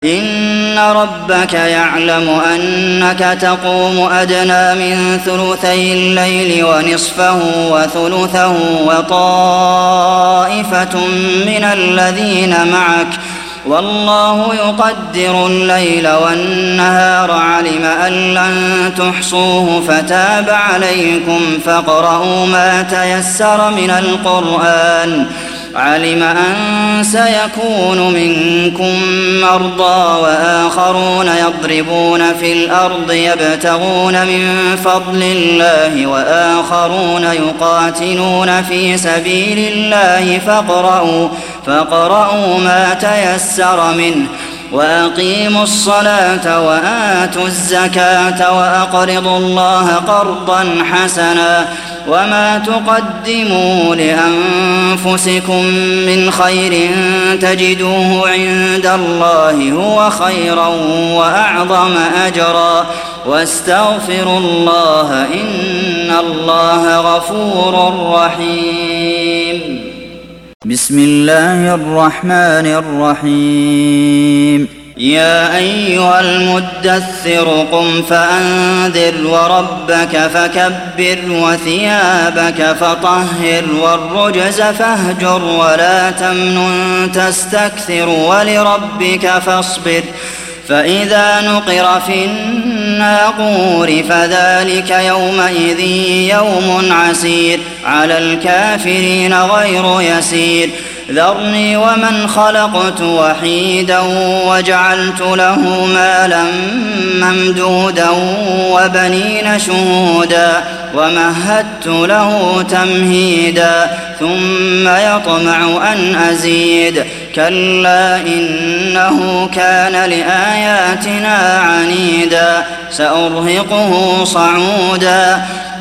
إن ربك يعلم أنك تقوم أدنى من ثلثي الليل ونصفه وثلثه وطائفة من الذين معك والله يقدر الليل والنهار علم أن لن تحصوه فتاب عليكم فاقرؤوا ما تيسر من القرآن علم أن سيكون منكم مرضى وآخرون يضربون في الأرض يبتغون من فضل الله وآخرون يقاتلون في سبيل الله فاقرؤوا ما تيسر منه وأقيموا الصلاة وآتوا الزكاة وأقرضوا الله قرضا حسنا وما تقدموا لأنفسكم من خير تجدوه عند الله هو خيرا وأعظم أجرا واستغفروا الله إن الله غفور رحيم. بسم الله الرحمن الرحيم. يا أيها المدثر قم فأنذر وربك فكبر وثيابك فطهر والرجز فاهجر ولا تمنن تستكثر ولربك فاصبر فإذا نقر في الناقور فذلك يومئذ يوم عسير على الكافرين غير يسير ذرني ومن خلقت وحيدا وجعلت له مالا ممدودا وبنين شهودا ومهدت له تمهيدا ثم يطمع أن أزيد كلا إنه كان لآياتنا عنيدا سأرهقه صعودا